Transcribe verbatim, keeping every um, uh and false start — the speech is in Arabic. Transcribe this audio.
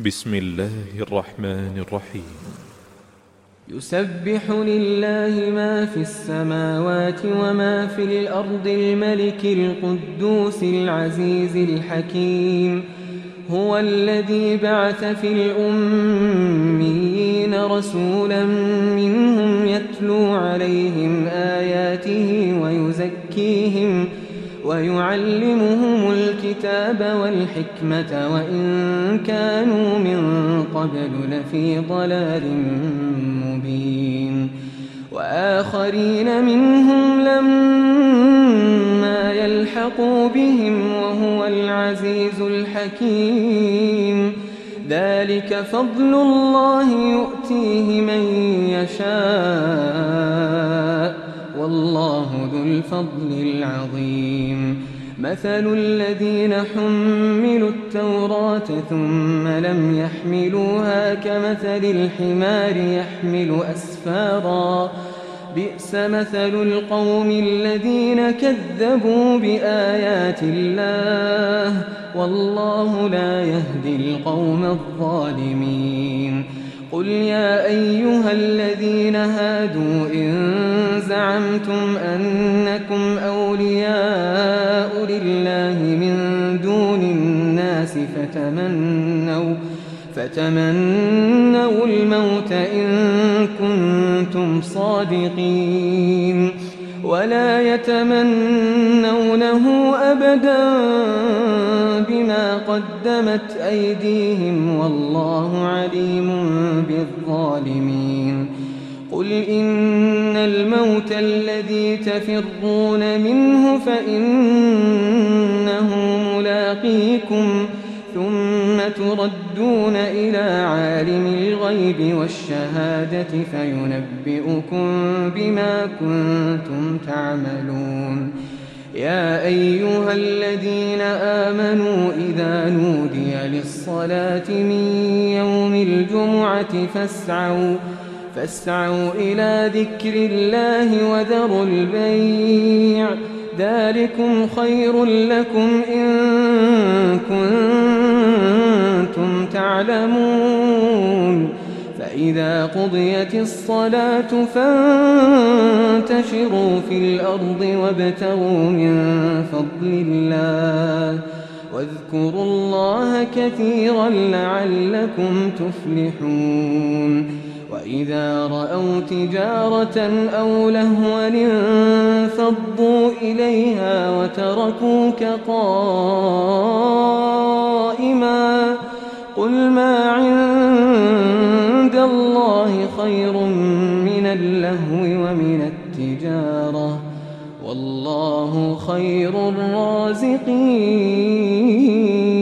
بسم الله الرحمن الرحيم. يسبح لله ما في السماوات وما في الأرض الملك القدوس العزيز الحكيم. هو الذي بعث في الأميين رسولا منهم يتلو عليهم آياته ويزكيهم ويعلمهم الكتاب والحكمة وإن كانوا من قبل لفي ضلال مبين. وآخرين منهم لما يلحقوا بهم وهو العزيز الحكيم. ذلك فضل الله يؤتيه من يشاء والله ذو الفضل العظيم. مثل الذين حملوا التوراة ثم لم يحملوها كمثل الحمار يحمل أسفارا بئس مثل القوم الذين كذبوا بآيات الله والله لا يهدي القوم الظالمين. قل يا أيها الذين هادوا إن زعمتم أنكم أولياء لله من دون الناس فتمنوا, فتمنوا الموت إن كنتم صادقين ولا يتمنونه أبدا بما قدمت أيديهم والله عليم بالظالمين. قل إن الموت الذي تفرون منه فإنه ملاقيكم ثم تردون إلى عالم الغيب والشهادة فينبئكم بما كنتم تعملون. يا أيها الذين آمنوا إذا نودي للصلاة من يوم الجمعة فاسعوا فاسعوا إلى ذكر الله وذروا البيع ذلكم خير لكم إن كنتم تعلمون. فإذا قضيت الصلاة فانتشروا في الأرض وابتغوا من فضل الله واذكروا الله كثيرا لعلكم تفلحون. وإذا رأوا تجارة أو لهوا انفضوا إليها وتركوك قائما قل ما عند الله خير من اللهو ومن التجارة والله خير الرازقين.